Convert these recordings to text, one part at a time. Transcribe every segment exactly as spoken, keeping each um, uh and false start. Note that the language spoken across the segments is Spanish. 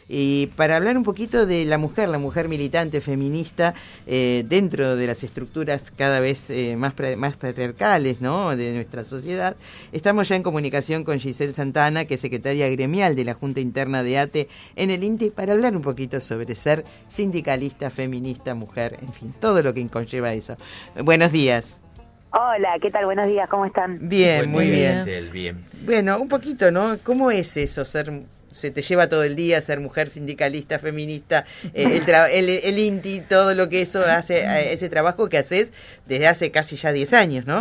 y para hablar un poquito de la mujer, la mujer militante, feminista, eh, dentro de las estructuras cada vez eh, más, más patriarcales, ¿no?, de nuestra sociedad. Estamos ya en comunicación con Giselle Santana, que es secretaria gremial de la Junta Interna de ATE en el INTE, para hablar un poquito sobre ser sindicalista, feminista, mujer, en fin, todo lo que conlleva eso. Buenos días. Hola, ¿qué tal? Buenos días, ¿cómo están? Bien, Buen muy día, bien. Giselle, bien. Bueno, un poquito, ¿no? ¿Cómo es eso, ser, se te lleva todo el día ser mujer sindicalista, feminista, eh, el, tra- el, el INTI, todo lo que eso hace, eh, ese trabajo que haces desde hace casi ya diez años, ¿no?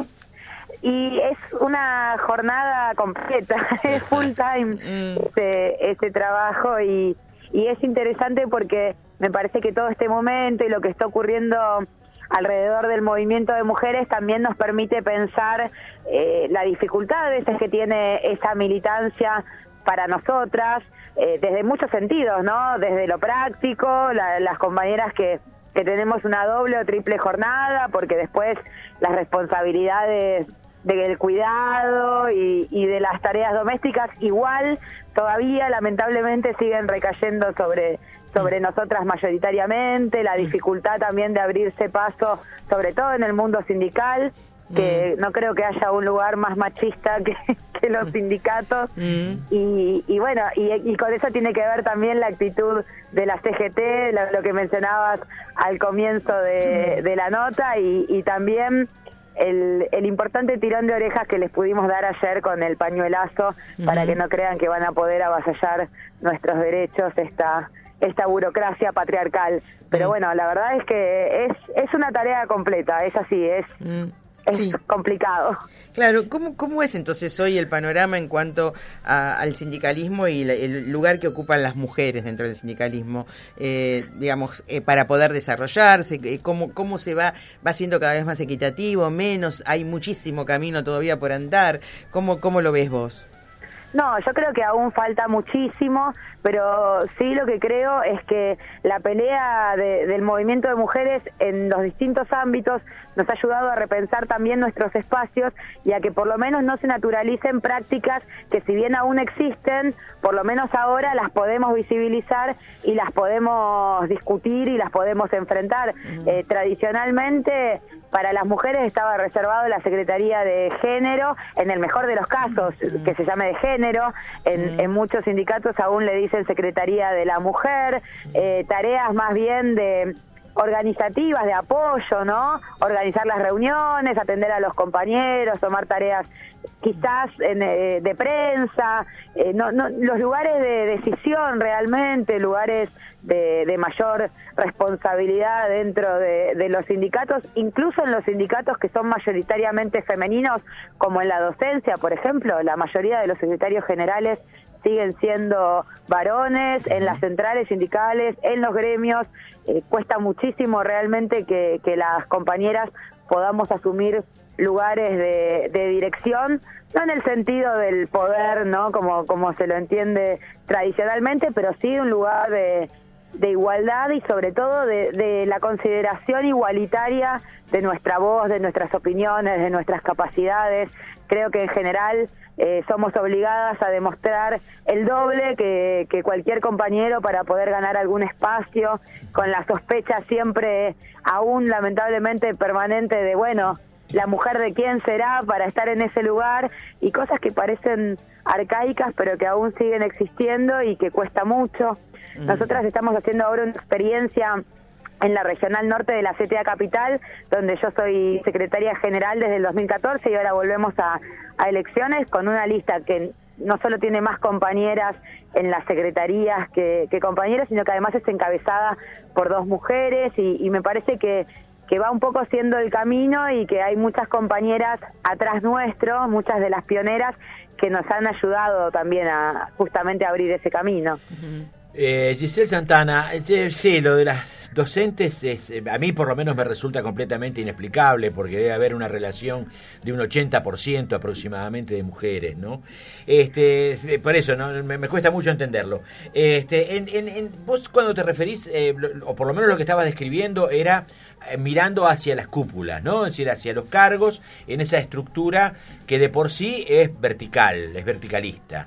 Y es una jornada completa, es full time Mm. ese, ese trabajo y, y es interesante porque me parece que todo este momento y lo que está ocurriendo alrededor del movimiento de mujeres también nos permite pensar eh, la dificultad a veces que tiene esa militancia para nosotras, eh, desde muchos sentidos, ¿no? Desde lo práctico, la, las compañeras que, que tenemos una doble o triple jornada, porque después las responsabilidades del cuidado y, y de las tareas domésticas igual todavía lamentablemente siguen recayendo sobre sobre nosotras mayoritariamente, la dificultad también de abrirse paso, sobre todo en el mundo sindical, que mm. no creo que haya un lugar más machista que, que los sindicatos, mm. y, y bueno, y, y con eso tiene que ver también la actitud de la C G T, lo, lo que mencionabas al comienzo de, de la nota, y, y también el, el importante tirón de orejas que les pudimos dar ayer con el pañuelazo, mm. para que no crean que van a poder avasallar nuestros derechos esta esta burocracia patriarcal. Pero bueno, la verdad es que es es una tarea completa, es así, es mm. es sí. complicado. Claro, ¿cómo cómo es entonces hoy el panorama en cuanto a, al sindicalismo y la, el lugar que ocupan las mujeres dentro del sindicalismo? Eh, digamos, eh, para poder desarrollarse, eh, cómo cómo se va va siendo cada vez más equitativo, menos, hay muchísimo camino todavía por andar. ¿Cómo cómo lo ves vos? No, yo creo que aún falta muchísimo, pero sí lo que creo es que la pelea de, del movimiento de mujeres en los distintos ámbitos nos ha ayudado a repensar también nuestros espacios y a que por lo menos no se naturalicen prácticas que, si bien aún existen, por lo menos ahora las podemos visibilizar y las podemos discutir y las podemos enfrentar. Uh-huh. Eh, tradicionalmente, para las mujeres estaba reservado la Secretaría de Género, en el mejor de los casos, uh-huh. que se llame de género. En, uh-huh. en muchos sindicatos aún le dicen Secretaría de la Mujer, eh, tareas más bien de organizativas, de apoyo, ¿no? Organizar las reuniones, atender a los compañeros, tomar tareas quizás en, eh, de prensa, eh, no, no, los lugares de decisión realmente, lugares de, de mayor responsabilidad dentro de, de los sindicatos, incluso en los sindicatos que son mayoritariamente femeninos, como en la docencia, por ejemplo, la mayoría de los secretarios generales siguen siendo varones, en las centrales sindicales, en los gremios. Eh, cuesta muchísimo realmente que, que las compañeras podamos asumir lugares de, de dirección, no en el sentido del poder, ¿no?, como, como se lo entiende tradicionalmente, pero sí un lugar de, de igualdad y sobre todo de, de la consideración igualitaria de nuestra voz, de nuestras opiniones, de nuestras capacidades. Creo que en general eh, somos obligadas a demostrar el doble que, que cualquier compañero para poder ganar algún espacio, con la sospecha siempre aún lamentablemente permanente de, bueno, la mujer de quién será para estar en ese lugar, y cosas que parecen arcaicas pero que aún siguen existiendo y que cuesta mucho. Mm. Nosotras estamos haciendo ahora una experiencia en la Regional Norte de la C T A Capital, donde yo soy secretaria general desde el dos mil catorce, y ahora volvemos a, a elecciones con una lista que no solo tiene más compañeras en las secretarías que, que compañeros, sino que además es encabezada por dos mujeres, y, y me parece que, que va un poco siendo el camino y que hay muchas compañeras atrás nuestro, muchas de las pioneras, que nos han ayudado también a justamente a abrir ese camino. Uh-huh. Eh, Giselle Santana, eh, sí, lo de las docentes es, eh, a mí por lo menos me resulta completamente inexplicable, porque debe haber una relación de un ochenta por ciento aproximadamente de mujeres, ¿no? Este, por eso no me, me cuesta mucho entenderlo. Este, en, en, en, vos cuando te referís, eh, lo, o por lo menos lo que estabas describiendo era eh, mirando hacia las cúpulas, ¿no? Es decir, hacia los cargos en esa estructura que de por sí es vertical, es verticalista.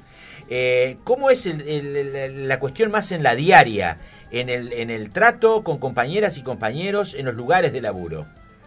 Eh, ¿Cómo es el, el, el, la cuestión más en la diaria, en el, en el trato con compañeras y compañeros en los lugares de laburo?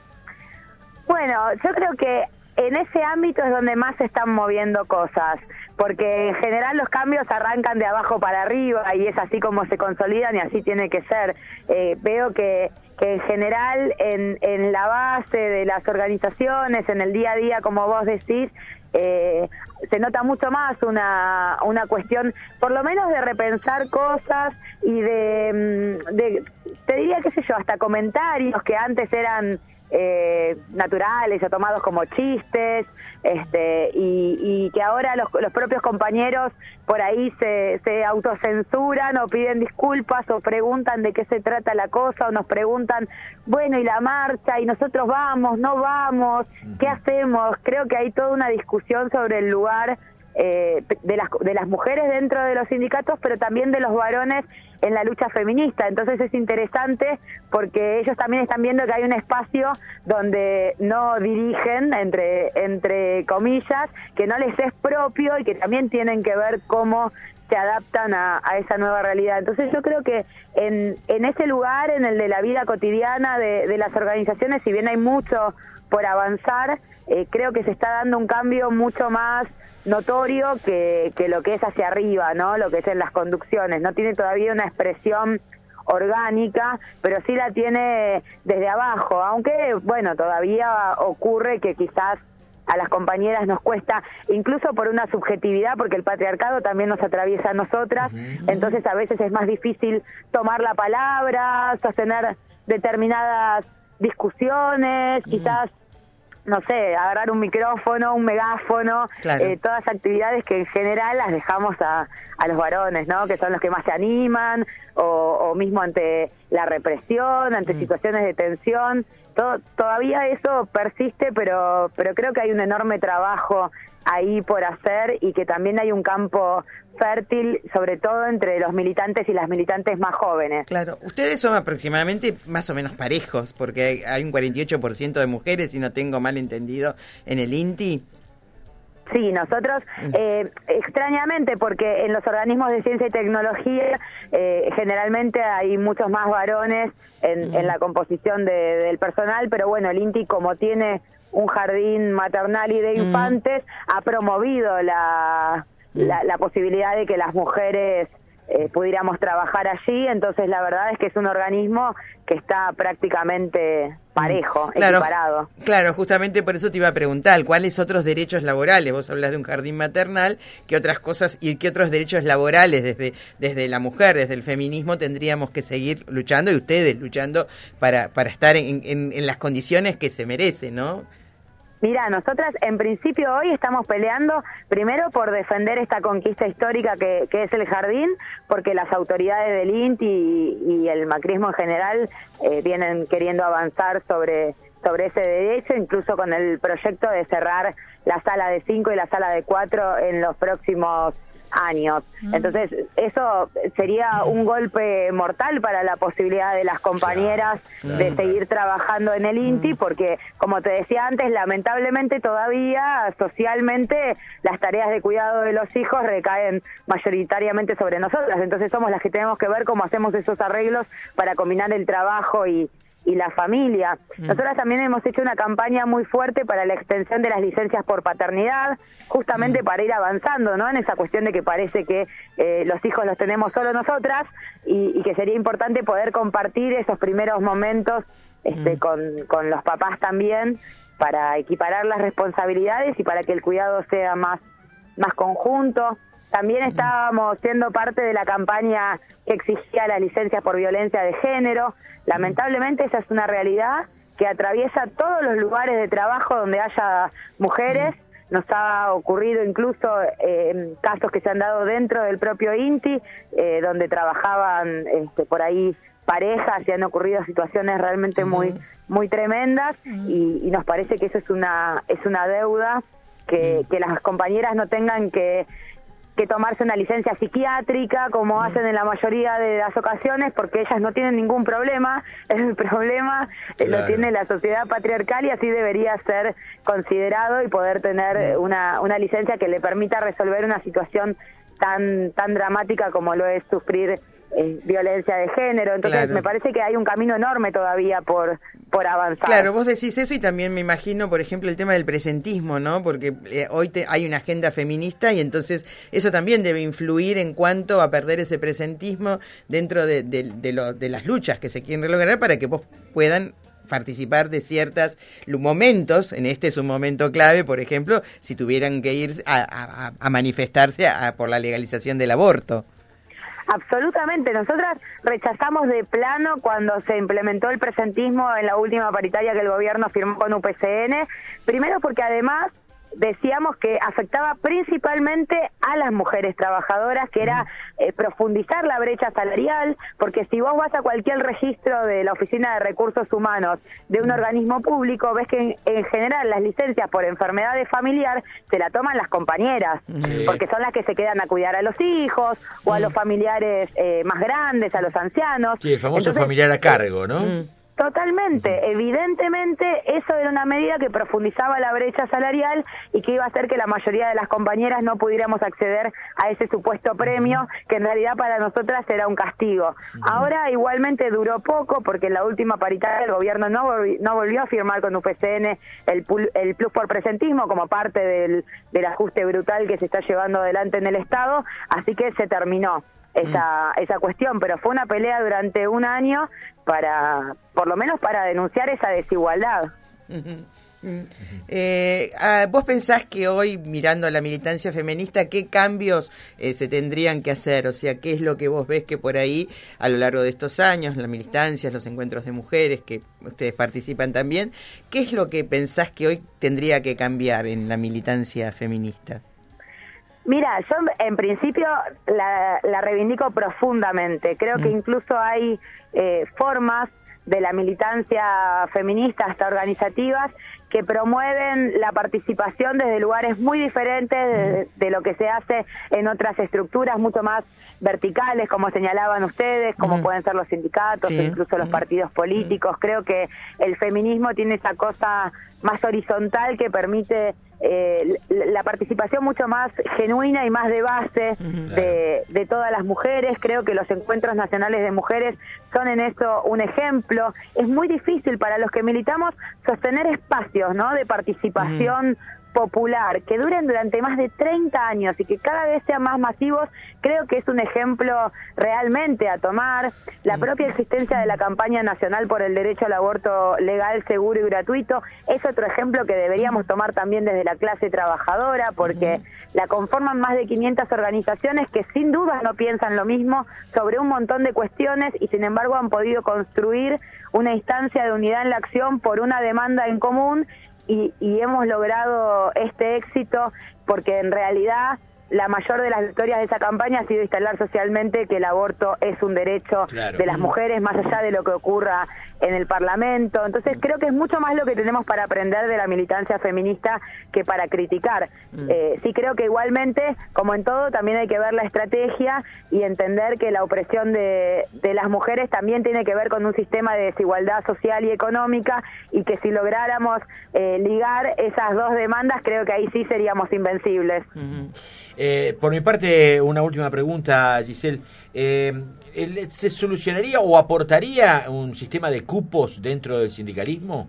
Bueno, yo creo que en ese ámbito es donde más se están moviendo cosas, porque en general los cambios arrancan de abajo para arriba y es así como se consolidan y así tiene que ser. Eh, veo que, que en general en, en la base de las organizaciones, en el día a día, como vos decís, eh, se nota mucho más una, una cuestión, por lo menos de repensar cosas y de, de, te diría, qué sé yo, hasta comentarios que antes eran Eh, naturales o tomados como chistes, este, y, y que ahora los, los propios compañeros por ahí se, se autocensuran o piden disculpas o preguntan de qué se trata la cosa o nos preguntan, bueno, y la marcha, y nosotros vamos, no vamos, ¿qué hacemos? Creo que hay toda una discusión sobre el lugar eh, de las, de las mujeres dentro de los sindicatos, pero también de los varones en la lucha feminista. Entonces es interesante porque ellos también están viendo que hay un espacio donde no dirigen, entre entre comillas, que no les es propio y que también tienen que ver cómo se adaptan a, a esa nueva realidad. Entonces yo creo que en, en ese lugar, en el de la vida cotidiana de, de las organizaciones, si bien hay mucho por avanzar, eh, creo que se está dando un cambio mucho más notorio que, que lo que es hacia arriba, ¿no? Lo que es en las conducciones. No tiene todavía una expresión orgánica, pero sí la tiene desde abajo, aunque, bueno, todavía ocurre que quizás a las compañeras nos cuesta, incluso por una subjetividad, porque el patriarcado también nos atraviesa a nosotras, uh-huh. Entonces a veces es más difícil tomar la palabra, sostener determinadas discusiones, uh-huh. Quizás, no sé, agarrar un micrófono, un megáfono, claro. eh, todas actividades que en general las dejamos a, a los varones, ¿no? Que son los que más se animan, o, o mismo ante la represión, ante mm. situaciones de tensión. Todo, todavía eso persiste, pero, pero creo que hay un enorme trabajo ahí por hacer y que también hay un campo fértil, sobre todo entre los militantes y las militantes más jóvenes. Claro, ustedes son aproximadamente más o menos parejos, porque hay, hay un cuarenta y ocho por ciento de mujeres, si no tengo mal entendido, en el INTI. Sí, nosotros, eh, extrañamente, porque en los organismos de ciencia y tecnología eh, generalmente hay muchos más varones en, en la composición de, del personal, pero bueno, el INTI, como tiene un jardín maternal y de infantes, mm. ha promovido la, la, la posibilidad de que las mujeres eh, pudiéramos trabajar allí, entonces la verdad es que es un organismo que está prácticamente parejo, claro, equiparado. Claro, justamente por eso te iba a preguntar, ¿cuáles otros derechos laborales? Vos hablas de un jardín maternal, ¿qué otras cosas y qué otros derechos laborales desde, desde la mujer, desde el feminismo tendríamos que seguir luchando y ustedes luchando para, para estar en, en, en las condiciones que se merecen, ¿no? Mira, nosotras en principio hoy estamos peleando primero por defender esta conquista histórica que, que es el jardín, porque las autoridades del INTI y, y el macrismo en general eh, vienen queriendo avanzar sobre, sobre ese derecho, incluso con el proyecto de cerrar la sala de cinco y la sala de cuatro en los próximos años. Entonces, eso sería un golpe mortal para la posibilidad de las compañeras claro, de claro. seguir trabajando en el INTI, porque, como te decía antes, lamentablemente todavía socialmente las tareas de cuidado de los hijos recaen mayoritariamente sobre nosotras. Entonces somos las que tenemos que ver cómo hacemos esos arreglos para combinar el trabajo y y la familia. Mm. Nosotras también hemos hecho una campaña muy fuerte para la extensión de las licencias por paternidad, justamente mm. para ir avanzando, ¿no? En esa cuestión de que parece que eh, los hijos los tenemos solo nosotras y, y que sería importante poder compartir esos primeros momentos este, mm. con, con los papás también, para equiparar las responsabilidades y para que el cuidado sea más, más conjunto. También estábamos siendo parte de la campaña que exigía las licencias por violencia de género. Lamentablemente esa es una realidad que atraviesa todos los lugares de trabajo donde haya mujeres. Nos ha ocurrido incluso eh, casos que se han dado dentro del propio INTI, eh, donde trabajaban este, por ahí parejas y han ocurrido situaciones realmente muy muy tremendas y, y nos parece que eso es una es una deuda, que, que las compañeras no tengan que que tomarse una licencia psiquiátrica como mm. hacen en la mayoría de las ocasiones, porque ellas no tienen ningún problema. El problema claro. lo tiene la sociedad patriarcal y así debería ser considerado y poder tener mm. una, una licencia que le permita resolver una situación tan tan dramática como lo es sufrir eh, violencia de género. Entonces claro. me parece que hay un camino enorme todavía por por avanzar. Claro, vos decís eso y también me imagino, por ejemplo, el tema del presentismo, ¿no? Porque eh, hoy te, hay una agenda feminista y entonces eso también debe influir en cuanto a perder ese presentismo dentro de, de, de, lo, de las luchas que se quieren lograr para que vos puedan participar de ciertos momentos. En este es un momento clave, por ejemplo, si tuvieran que ir a, a, a manifestarse a, por la legalización del aborto. Absolutamente, nosotras rechazamos de plano cuando se implementó el presentismo en la última paritaria que el gobierno firmó con U P C N, primero porque además decíamos que afectaba principalmente a las mujeres trabajadoras, que era eh, profundizar la brecha salarial, porque si vos vas a cualquier registro de la Oficina de Recursos Humanos de un organismo público, ves que en, en general las licencias por enfermedades familiar se la toman las compañeras, sí. porque son las que se quedan a cuidar a los hijos o a los familiares eh, más grandes, a los ancianos. Sí, el famoso Entonces, familiar a cargo, ¿no? Mm. Totalmente, evidentemente eso era una medida que profundizaba la brecha salarial y que iba a hacer que la mayoría de las compañeras no pudiéramos acceder a ese supuesto premio, que en realidad para nosotras era un castigo. Ahora igualmente duró poco porque en la última paritaria el gobierno no, volvi, no volvió a firmar con U P C N el, el plus por presentismo como parte del, del ajuste brutal que se está llevando adelante en el Estado, así que se terminó esa esa cuestión, pero fue una pelea durante un año para, por lo menos para denunciar esa desigualdad. Uh-huh. Uh-huh. Eh, ah, ¿Vos pensás que hoy, mirando a la militancia feminista, qué cambios eh, se tendrían que hacer? O sea, ¿qué es lo que vos ves que por ahí, a lo largo de estos años, la militancia, los encuentros de mujeres, que ustedes participan también, qué es lo que pensás que hoy tendría que cambiar en la militancia feminista? Mira, yo en principio la, la reivindico profundamente. Creo que incluso hay eh, formas de la militancia feminista hasta organizativas que promueven la participación desde lugares muy diferentes de, de lo que se hace en otras estructuras mucho más verticales, como señalaban ustedes, como mm. pueden ser los sindicatos, sí. o incluso los partidos políticos. Creo que el feminismo tiene esa cosa más horizontal que permite eh, la participación mucho más genuina y más de base mm. de, de todas las mujeres. Creo que los encuentros nacionales de mujeres son en eso un ejemplo. Es muy difícil para los que militamos sostener espacios, ¿no?, de participación mm. popular, que duren durante más de treinta años y que cada vez sean más masivos. Creo que es un ejemplo realmente a tomar. La propia existencia de la campaña nacional por el derecho al aborto legal, seguro y gratuito es otro ejemplo que deberíamos tomar también desde la clase trabajadora, porque la conforman más de quinientas organizaciones que sin duda no piensan lo mismo sobre un montón de cuestiones y sin embargo han podido construir una instancia de unidad en la acción por una demanda en común. Y, y hemos logrado este éxito porque en realidad la mayor de las victorias de esa campaña ha sido instalar socialmente que el aborto es un derecho claro. de las mujeres, más allá de lo que ocurra en el Parlamento. Entonces creo que es mucho más lo que tenemos para aprender de la militancia feminista que para criticar. Mm. Eh, sí creo que igualmente, como en todo, también hay que ver la estrategia y entender que la opresión de, de las mujeres también tiene que ver con un sistema de desigualdad social y económica, y que si lográramos eh, ligar esas dos demandas, creo que ahí sí seríamos invencibles. Mm-hmm. Eh, por mi parte, una última pregunta, Giselle. Eh, ¿Se solucionaría o aportaría un sistema de cupos dentro del sindicalismo?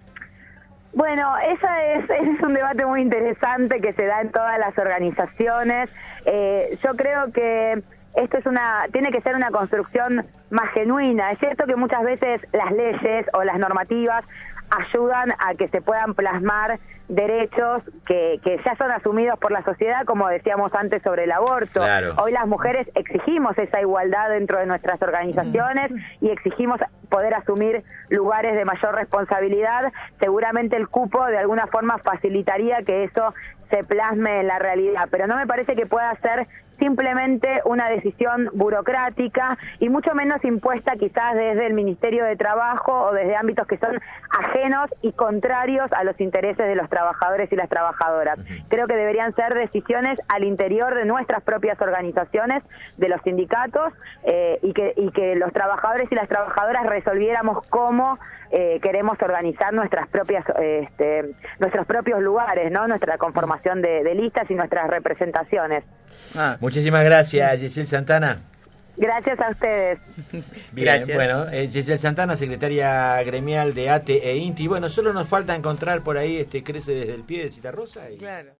Bueno, esa es, ese es un debate muy interesante que se da en todas las organizaciones. Eh, yo creo que esto es una, tiene que ser una construcción más genuina. Es cierto que muchas veces las leyes o las normativas ayudan a que se puedan plasmar derechos que, que ya son asumidos por la sociedad, como decíamos antes sobre el aborto. Claro. Hoy las mujeres exigimos esa igualdad dentro de nuestras organizaciones y exigimos poder asumir lugares de mayor responsabilidad. Seguramente el cupo de alguna forma facilitaría que eso se plasme en la realidad, pero no me parece que pueda ser simplemente una decisión burocrática y mucho menos impuesta quizás desde el Ministerio de Trabajo o desde ámbitos que son ajenos y contrarios a los intereses de los trabajadores y las trabajadoras. Creo que deberían ser decisiones al interior de nuestras propias organizaciones, de los sindicatos, eh, y que y que los trabajadores y las trabajadoras resolviéramos cómo eh, queremos organizar nuestras propias eh, este, nuestros propios lugares, ¿no? Nuestra conformación de, de listas y nuestras representaciones. Ah, Muchísimas gracias, Giselle Santana. Gracias a ustedes. Bien, Gracias. bueno, eh, Giselle Santana, secretaria gremial de A T E e INTI. Bueno, solo nos falta encontrar por ahí este Crece desde el pie de Citarrosa. Y... Claro.